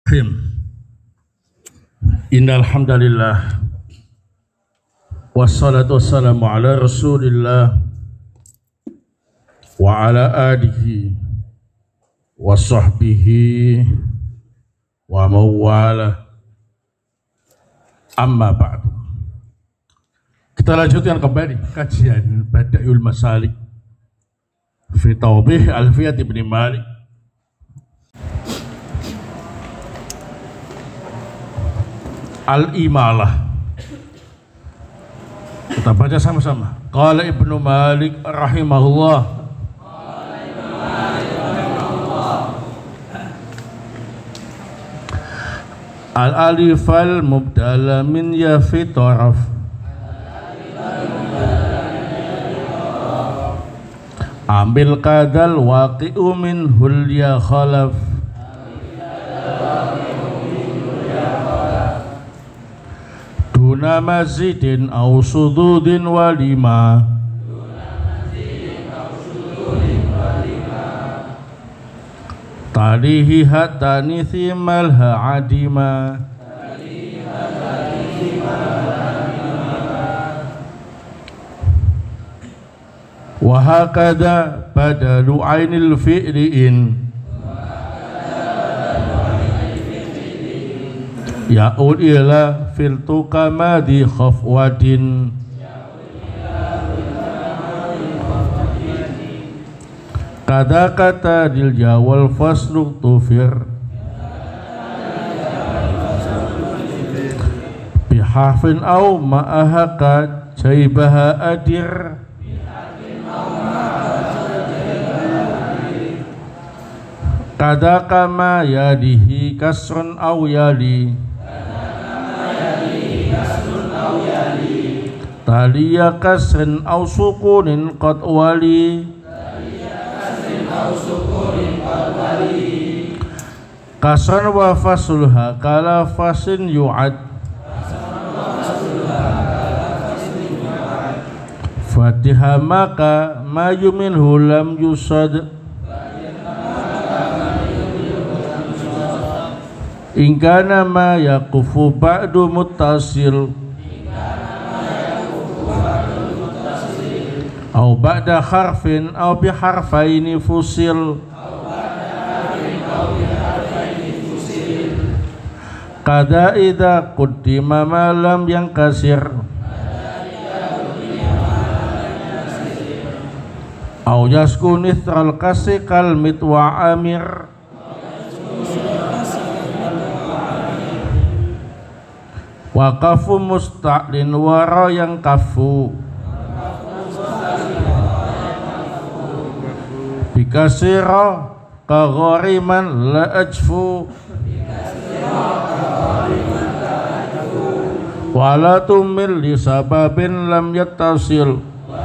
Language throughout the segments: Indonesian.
Innal hamdalillah wassalatu wassalamu ala Rasulillah wa ala alihi wa sahbihi wa mawala. Amma ba'du. Kita lanjutkan kembali kajian Bada'iul Masalik fi Tawdih Alfiyat Ibn Malik. Al-Imalah. Kita baca sama-sama. Qala Ibnu Malik rahimahullah. Al-alif al-mubdala min ya fi taraf. Ambil kadal waqi'u min hul ya khalaf. Duna mazidin au sududin walima. Talihi hatta nithimalha adima. Wahakada badalu ainil fi'liin. Ya'ul ila filtu kamadi khafwadin. Kada kata dil jawal faslu tufir. Bihafin au ma'ahaka jaibaha adir. Kada kama yadihi kasrun au yali. Taliya kasrin au sukunin qad wali. Kasran wa fasulha kala fasin yu'ad. Fatiha maka maju minhu lam yusad. Ingkana ma yaqufu ba'du muttasil. Au ba'da harfin au biharfaini fusil. Kada idza quddima ma lam yankasir. Au yaskun ithral kasi kal mitwa amir. Waqafu musta'lin wara yang kafu. Bikasira ka ghariman la ajfu. Wala tumil li sababin lam yattasil.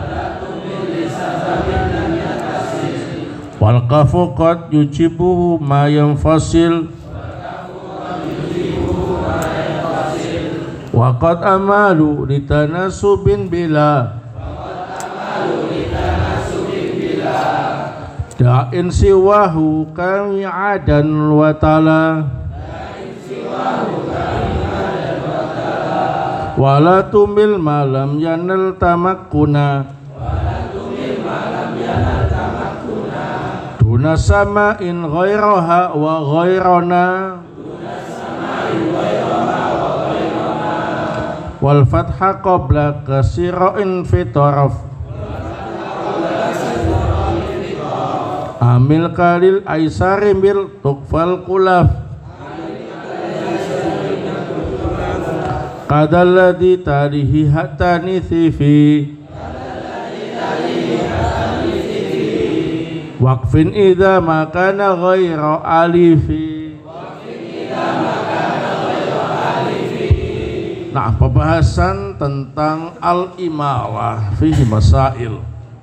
Wal qafu qad yujibuhu ma yanfasil. Wa qad amalu litanasubin bila. Da'in siwahu kami adan wa tala. Wala tumil malam yanal tamakkuna. Duna sama'in ghairaha wa ghairana. Wal fatha qabla kasira'in fi taraf. Amil kalil aisari bil tukfal kulaf. Kadalladhi talihi hatta nithifi. Waqfin idha makana ghaira alifi. Nah, pembahasan tentang al-imalah fihi masail.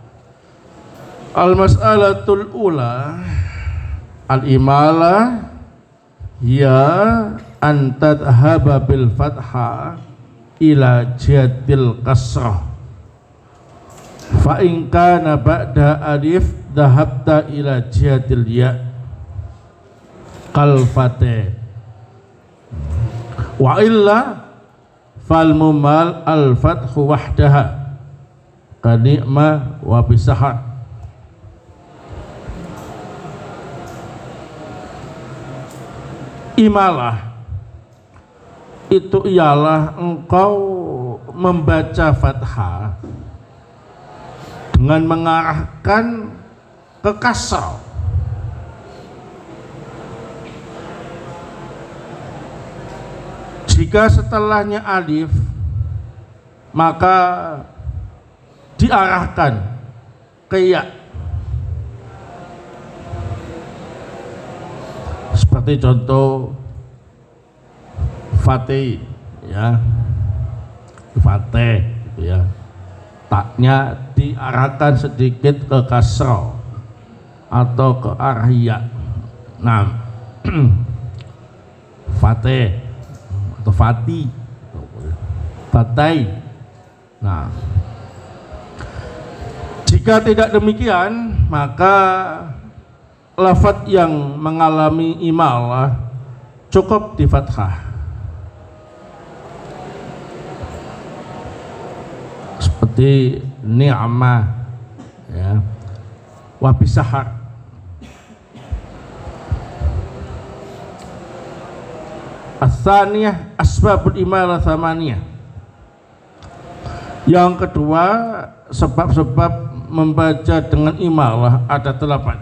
Al-mas'alatul ula, al-imalah ya an tadhhaba bil fathah ila jadil kasrah. Fa in kana ba'da alif dhahabta ila jadil ya kal fatih Wa illa fal mumal al fathu wahdaha kani'ma wa bisahar. Imalah itu ialah engkau membaca fathah dengan mengarahkan ke kasrah. Jika setelahnya alif, maka diarahkan ke ya. Seperti contoh Fatih, ya, Fatih, gitu ya. Taknya diarahkan sedikit ke kasrah atau ke arah ya. Nah, Fatih atau Fatih, Fatai. Nah, jika tidak demikian, maka lafadz yang mengalami imalah cukup di fathah. Seperti ni'mah, ya, wa bisahar. As-tsaniyah asbabul imalah tsamaniyah. Yang kedua, sebab-sebab membaca dengan imalah ada 8.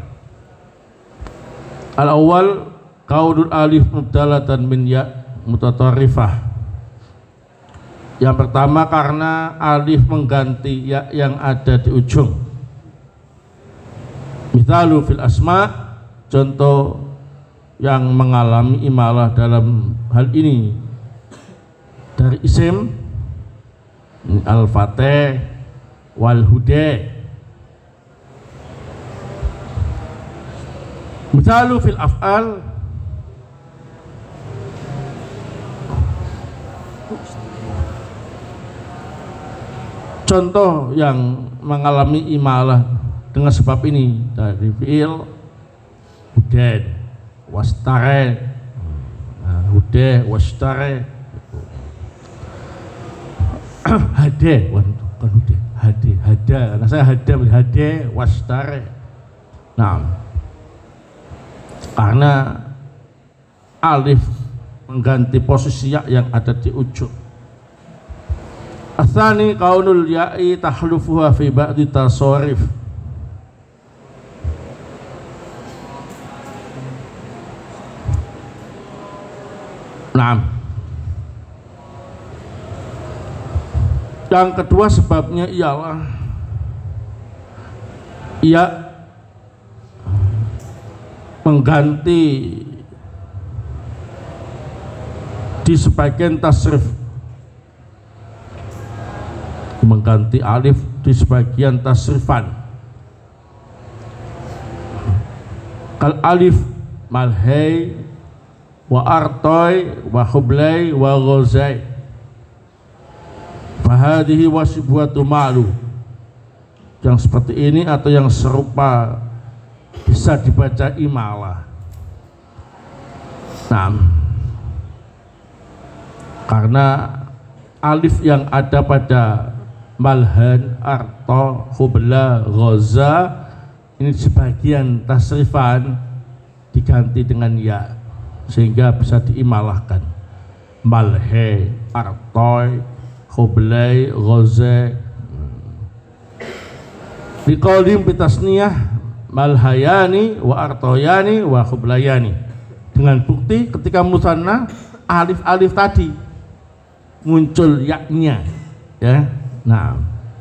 Al-awwal qaulul alif mubdalatan min ya mutatarrifah. Yang pertama karena alif mengganti ya yang ada di ujung. Mithalu fil asma, contoh yang mengalami imalah dalam hal ini dari isim al-fatih wal huda. Mithalu fil af'al contoh yang mengalami imalah dengan sebab ini dari fi'il hudad wastare, hudeh wastare, hade, bukan hudeh, hade, hada, karena saya hade wastare. Nah, karena alif mengganti posisi ya yang ada di ujung. Atsani kaunul ya'i tahlufuha fi ba'di tasarif. Nah, yang kedua sebabnya ialah ia mengganti di sebagian tasrif, mengganti alif di sebagian tasrifan. Kal alif malhai wa artoy wa hublay wa ghozay fahadihi wasibwatu ma'lu. Yang seperti ini atau yang serupa bisa dibaca imalah. Nah, karena alif yang ada pada malhan, arto, hubla, ghoza ini sebagian tasrifan diganti dengan ya sehingga bisa diimalahkan. Malhe, artoy, hublay, ghoze. Biqaulim bitasniyah malhayani wa artoyani wa hublayani. Dengan bukti ketika musanna alif-alif tadi muncul yaknya, ya. Nah,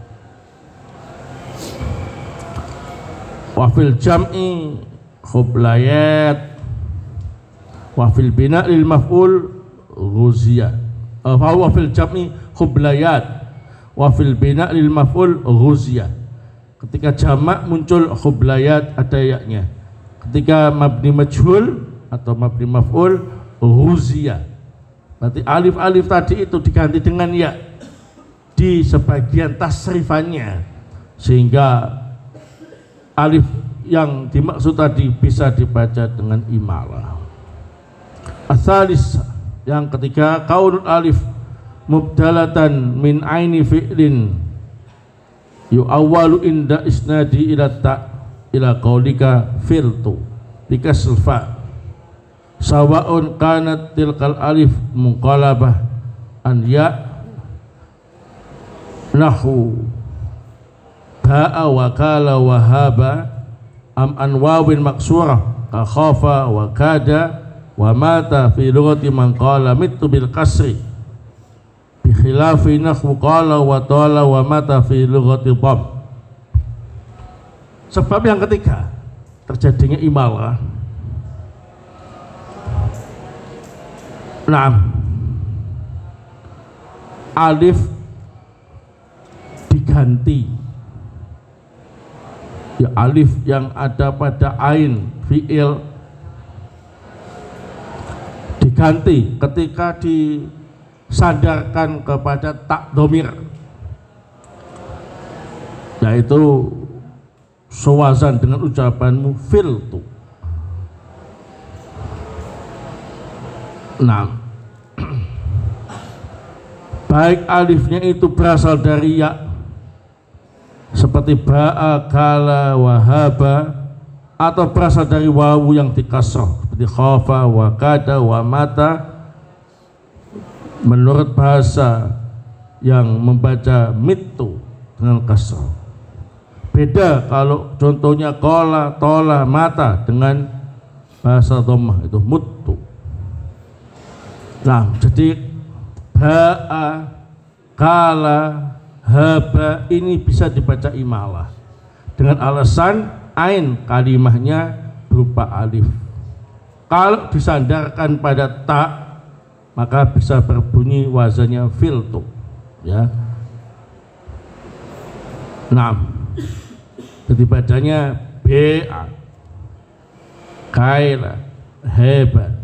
wa fil jam'i hublayat wa fil bina' lil maf'ul ghuziyah. Wa fil jam'i hublayat wa fil bina' lil maf'ul ghuziyah. Ketika jamak muncul hublayat ada yaknya. Ketika mabni majhul atau mabni maf'ul ghuziyah. Berarti alif-alif tadi itu diganti dengan ya di sebagian tasrifannya sehingga alif yang dimaksud tadi bisa dibaca dengan imalah. Asalis, Yang ketiga, kaunul alif mubdalatan min aini fi'lin yu'awwalu inda isnadi ila ta' ila qaulika filtu bikasl fa sawa'un kanat tilkal alif muqalabah an ya nahu ba'a wa kala wa haba am an wawin maksurah ka khafa wa kada wa mata fi lughati man qala mitu bil kasri bi khilafi nahwu qala wa tala wa mata fi lughati dham. Sebab yang ketiga terjadinya imalah. Alif diganti, ya alif yang ada pada ain fi'il diganti ketika disandarkan kepada tak domir, yaitu sewazan dengan ucapanmu filtu. Baik alifnya itu berasal dari ya seperti ba'a, kala, wahaba, atau berasal dari wawu yang dikasroh seperti khafa, wa kada, wa mata. Menurut bahasa yang membaca mitu dengan kasroh. Beda kalau contohnya kola, tola, mata dengan bahasa dhammah itu mutu. Jadi ba'a, kala, haba ini bisa dibaca imalah dengan alasan ain kalimahnya berupa alif. Kalau disandarkan pada ta maka bisa berbunyi wazannya filtu, ya. Jadi bacanya ba, kaila, heba.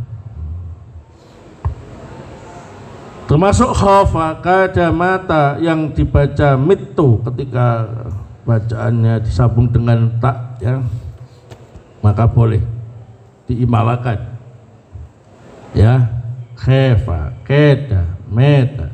Termasuk khafa, kada, mata yang dibaca mitu ketika bacaannya disambung dengan tak, ya, maka boleh diimalakan, ya. Khefa, keda, meta.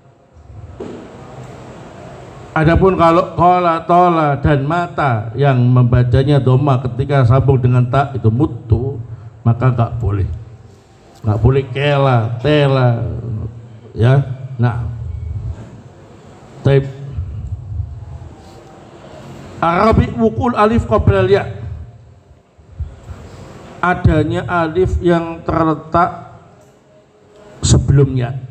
Adapun kalau kola, tola, dan mata yang membacanya doma ketika sambung dengan tak itu mutu, maka nggak boleh kela, tela, ya. Taib Arabi wukul alif qabla ya, adanya alif yang terletak sebelumnya.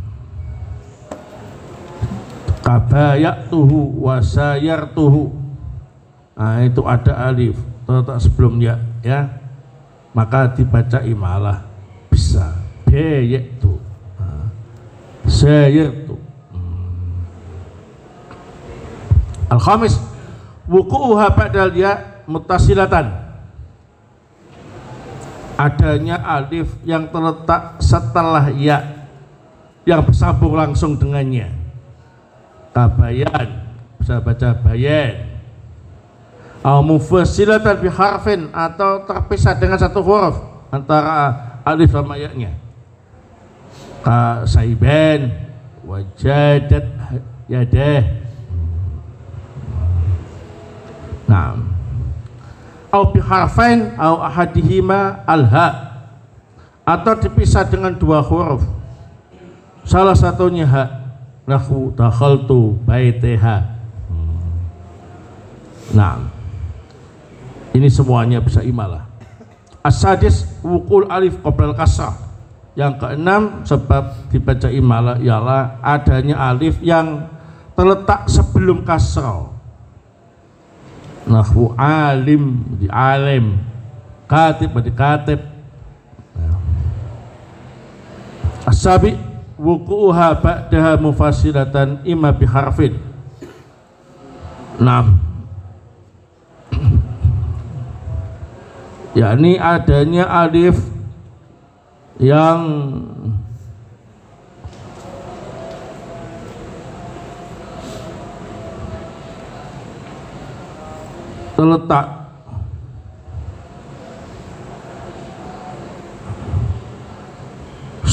Kabayatuhu wasayartuhu, itu ada alif terletak sebelumnya, ya, maka dibaca imalah bisa bayatu, sayartu. Al-khamis wuku'uha ba'dal ya muttasilatan, adanya alif yang terletak setelah ya yang bersambung langsung dengannya. Kabayan bisa baca bayan, au mufassilatan bi harfin, atau terpisah dengan satu huruf antara alif sama ya-nya. Ka saiban, wajadat, yadah. Au bi harfain au ahadihima alha, atau dipisah dengan dua huruf, salah satunya ha. Nahu dakhaltu baiteha. Ini semuanya bisa imalah. As-sadis wukul alif qabla kasrah. Yang keenam sebab dibaca imalah ialah adanya alif yang terletak sebelum kasrah. Nahu alim di alim, katib di katib. As-sabi wuku'uha ba'daha mufassilatan imma biharfin. Yakni adanya alif yang terletak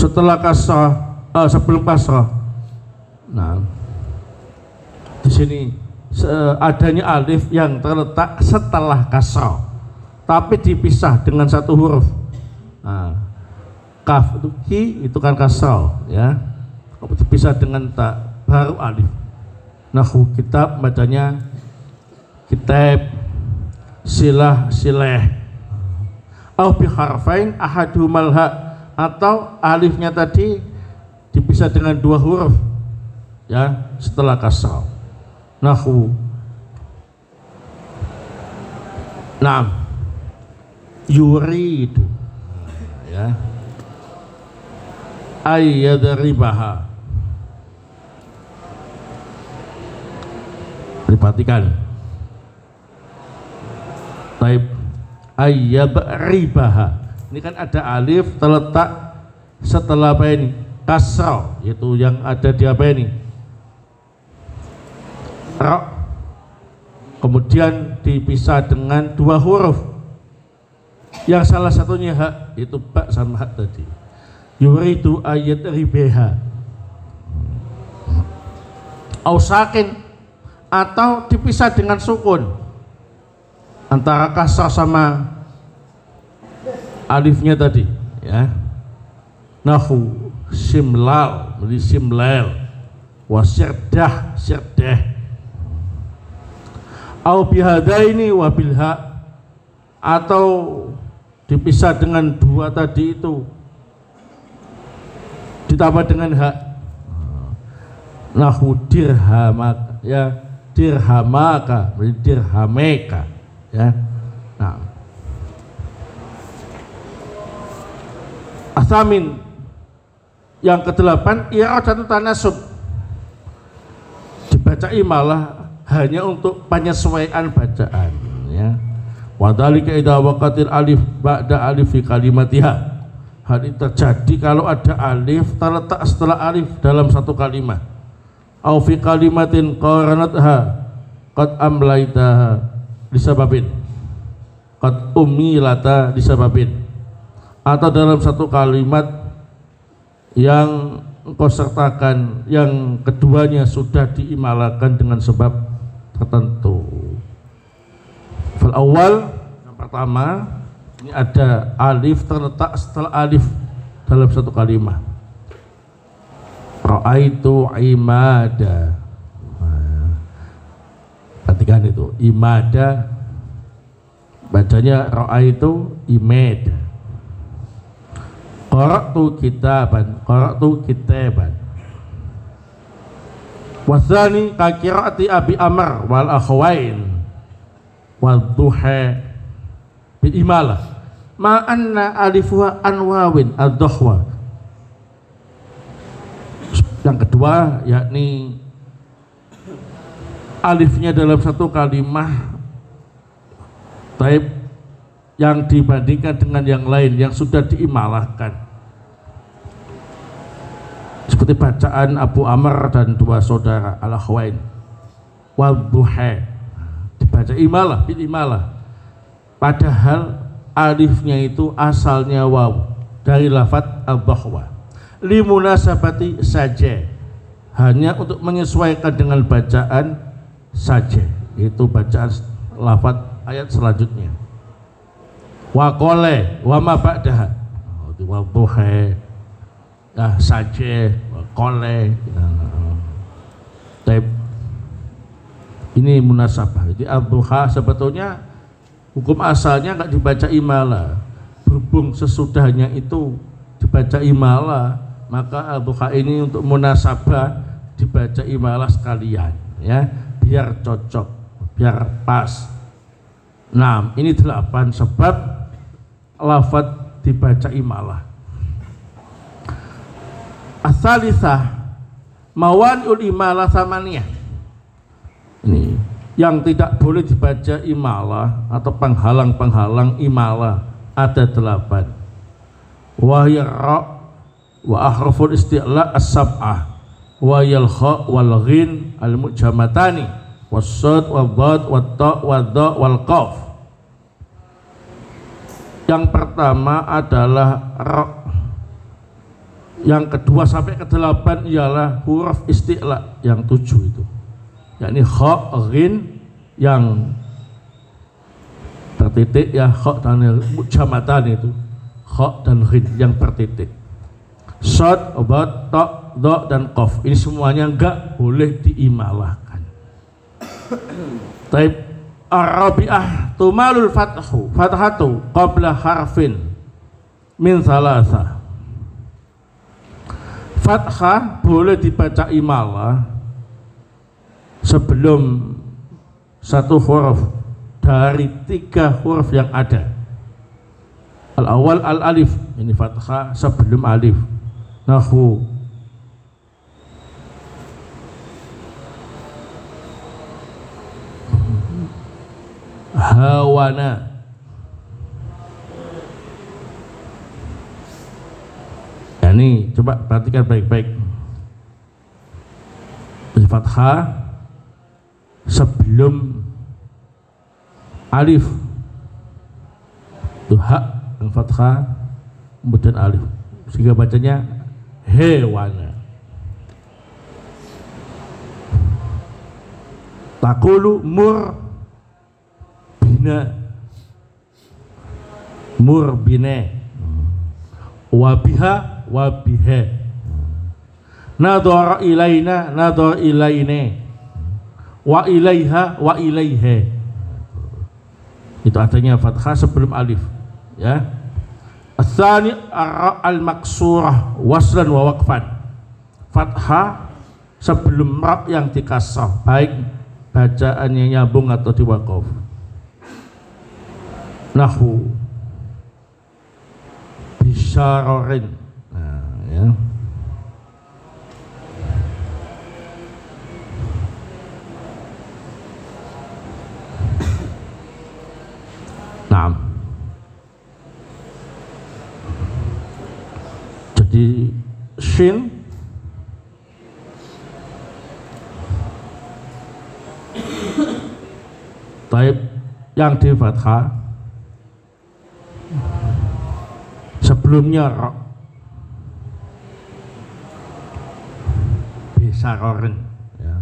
setelah kasrah, sebelum kasrah. Nah, di sini adanya alif yang terletak setelah kasrah, tapi dipisah dengan satu huruf. Nah, kaf itu ki itu kan kasrah, ya. Dipisah dengan ta, baru alif. Nahu kitab bacanya kitab, silah sileh. Au bi harfain ahadumal ha, atau alifnya tadi dipisah dengan dua huruf, ya, setelah kasrah. Nahu Naam yuridu, ya, ayyadribaha. Perhatikan, taib ayyadribaha, ini kan ada alif terletak setelah apa ini? Kasrah, yaitu yang ada di apa ini? Ra, kemudian dipisah dengan dua huruf, yang salah satunya hak, yaitu ba sama hak tadi. Yuridu ayyadribaha, au sakin, atau dipisah dengan sukun antara kasrah sama alifnya tadi, ya. Nahu simlal menjadi simlal, wasirdah sirdah, au bihadaini wa bilha, atau dipisah dengan dua tadi itu ditambah dengan hak. Nahu dirhamak, ya, dirhamaka menjadi dirhameka, ya. Nah, asamin yang kedelapan, iradatu tanasub, dibaca imalah hanya untuk penyesuaian bacaan, ya. Wadhalika idza waqatil alif ba'da alif fi kalimatiha, hal ini terjadi kalau ada alif terletak setelah alif dalam satu kalimat. Au fi kalimatin qaranatha qad amlaitaha disababin, qad umilata disababin, atau dalam satu kalimat yang engkau sertakan yang keduanya sudah diimalakan dengan sebab tertentu. Fal awal, yang pertama, ini ada alif terletak setelah alif dalam satu kalimat. Ra'aitu imada, perhatikan itu, imada bacanya ra'aitu imada. Qara'tu kitaban. Wasani ka qiraati Abi Amr wal akhwain wal duha bil imalah ma anna alifuha anwawin ad-duhwa. Yang kedua, yakni alifnya dalam satu kalimah taib yang dibandingkan dengan yang lain yang sudah diimalahkan, seperti bacaan Abu Amr dan dua saudara al-akhwain wal duha, dibaca imalah bil imalah, padahal alifnya itu asalnya waw dari lafadz al-bahwa, limunasabati saja, hanya untuk menyesuaikan dengan bacaan saja, yaitu bacaan lafadz ayat selanjutnya. Wa qala wa ma ba'daha, wa duha, nah saja, wa qala, ini munasabah. Jadi al-duha sebetulnya hukum asalnya nggak dibaca imalah, berhubung sesudahnya itu dibaca imalah, maka al-duha ini untuk munasabah dibaca imalah sekalian, ya, biar cocok, biar pas. Nah, ini 8 sebab lafadz dibaca imalah. As-salisah mawani'ul imalah samaniyah. Ini yang tidak boleh dibaca imalah atau penghalang-penghalang imalah ada 8. Wahya ra wa ahruful isti'la as-sab'ah wa yal kha wal ghin al mujamatani was sad wal dad wat ta wad da wal qaf. Yang pertama adalah ra, Yang kedua sampai ke 8 ialah huruf isti'la yang 7 itu, yakni kha, ghin yang tertitik ya, kha dan mujamatan itu, kha dan ghin yang tertitik, shad, bat, ta, dha dan qaf. Ini semuanya enggak boleh diimalahkan. Taib ar-rabi'ah tumalul fathatu qabla harfin min thalatha. Fathah boleh dibaca imalah sebelum satu huruf dari 3 huruf yang ada. Al-awwal al-alif, ini fathah sebelum alif. Nahu hawana, ini coba perhatikan baik-baik. Fathah sebelum alif itu hak yang fathah kemudian alif, sehingga bacanya hewana. Taqulu mur bine wabiha wabihe, nadhara ilaina nadhara ilaine, wa ilaiha wa ilaihe. Itu artinya fathah sebelum alif ya. Ats-tsani al-maksurah waslan wa waqfan, fathah sebelum ra yang dikasrah, baik bacaannya nyambung atau diwaqaf. Nahu bisyararin, ya. Naam. Jadi shin taib yang di fathah sebelumnya ra, bisarorin ya.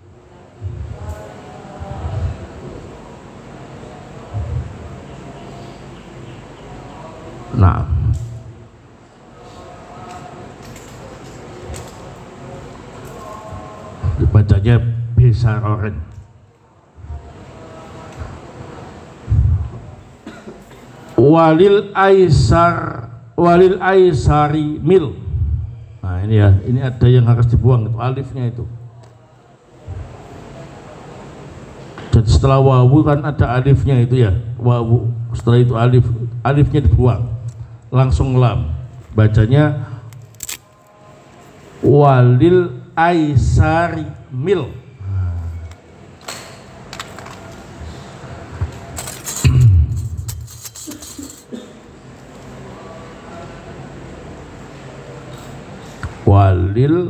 Nah, dibacanya bisarorin. Walil aisari mil. Nah ini ya, ini ada yang harus dibuang itu alifnya itu. Jadi setelah wawu kan ada alifnya itu ya, wawu. Setelah itu alifnya dibuang, langsung lam. Bacanya walil aisari mil. Walil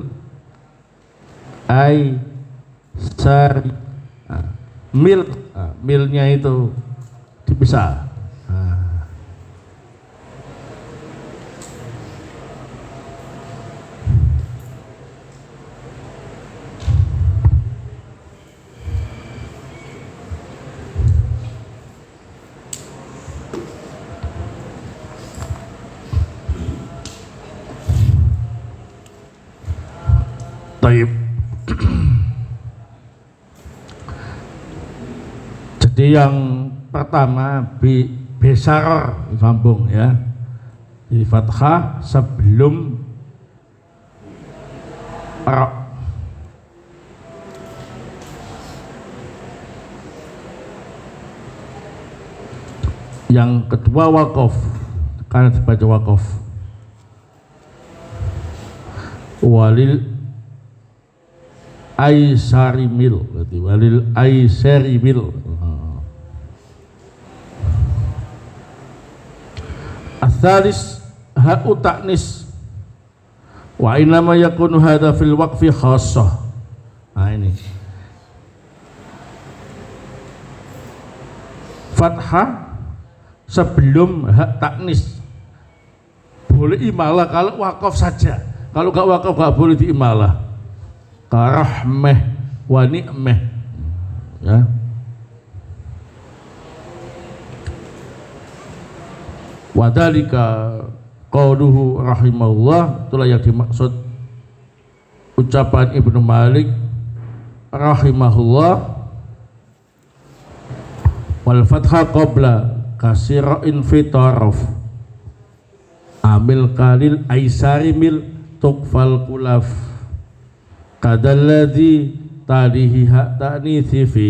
aisari mil, milnya itu dipisah. Taib. Jadi yang pertama besar sambung ya, jadi fathah sebelum ra. Yang kedua waqaf, karena dibaca waqaf. Walil aisari mil, berarti walil aisari mil. Ats-tsalis ha'u ta'nis wa innama yakunu hadza fil waqfi khassah. Nah ini fathah sebelum hak ta'nis boleh imalah kalau waqaf saja. Kalau gak wakaf gak boleh diimalah. Karahmeh wa ni'meh. Ya. Wadhalika qauluhu rahimahullah, itulah yang dimaksud ucapan Ibnu Malik rahimahullah, wal fathah qabla kasira'in fitaraf amil kalil aisari mil tukfal kulaf kadalladhi talihi hak ta'nithi fi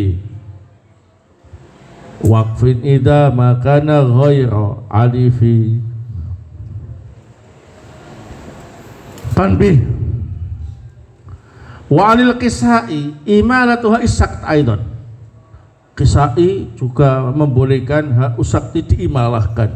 waqfin idha makana ghaira alifi. Tanbih wa anil Kisai imalatuha isakt aidan. Kisai juga membolehkan hak usakti diimalahkan.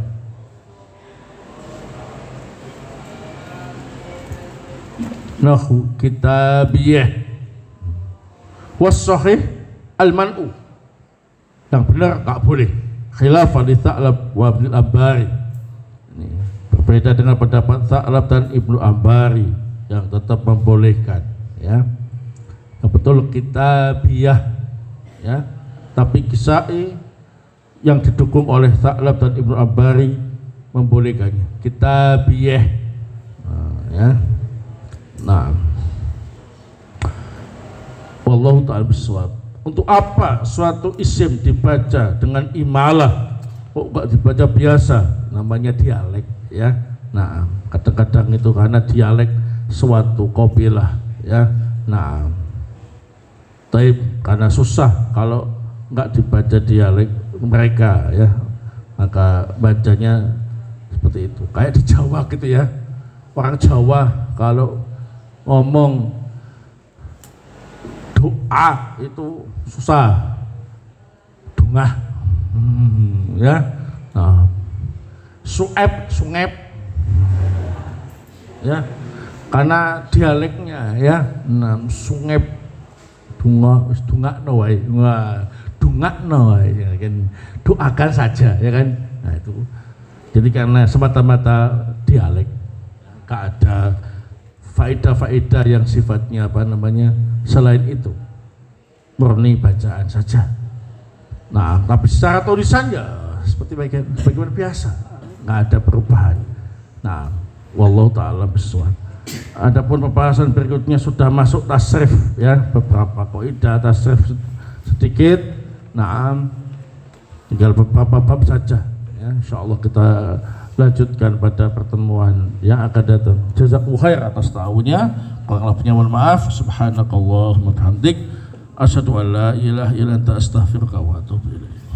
Nahu kitabiyah was sahih al man'u, yang benar tak boleh, khilafan li Tha'lab wa Ibnu Ambari. Ini berbeda dengan pendapat Tha'lab dan Ibnu Ambari yang tetap membolehkan, ya. Yang betul kitabiyah, ya. Tapi Kisai yang didukung oleh Tha'lab dan Ibnu Ambari membolehkannya kitabiyah. Ya. Nah, wallahu ta'ala bisawab. Untuk apa suatu isim dibaca dengan imalah, kok gak dibaca biasa? Namanya dialek, ya. Nah, kadang-kadang itu karena dialek suatu kabilah, ya. Nah, tapi karena susah kalau nggak dibaca dialek mereka, ya, maka bacanya seperti itu. Kayak di Jawa gitu, ya. Orang Jawa kalau ngomong doa itu susah, dungah, ya. Nah, sungep, ya, karena dialeknya, ya. Nah, sungep, dungakno wae, dungakno wae, ya kan, doakan saja, ya kan. Nah, itu jadi karena semata-mata dialek, gak ada faedah-faedah yang sifatnya apa namanya selain itu, murni bacaan saja. Nah, tapi secara tulisan ya seperti bagaimana biasa, nggak ada perubahan. Nah, wallahu ta'ala bisawab. Adapun pembahasan berikutnya sudah masuk tasrif, ya, beberapa kaidah tasrif sedikit. Nah, tinggal beberapa bab saja, ya. Insyaallah kita lanjutkan pada pertemuan yang akan datang. Jazakumullah khair atas tahunya. Kurang lebihnya mohon maaf. Subhanakallahumma wa bihamdik, asyhadu an la ilaha illa anta astaghfiruka wa atubu ilaik.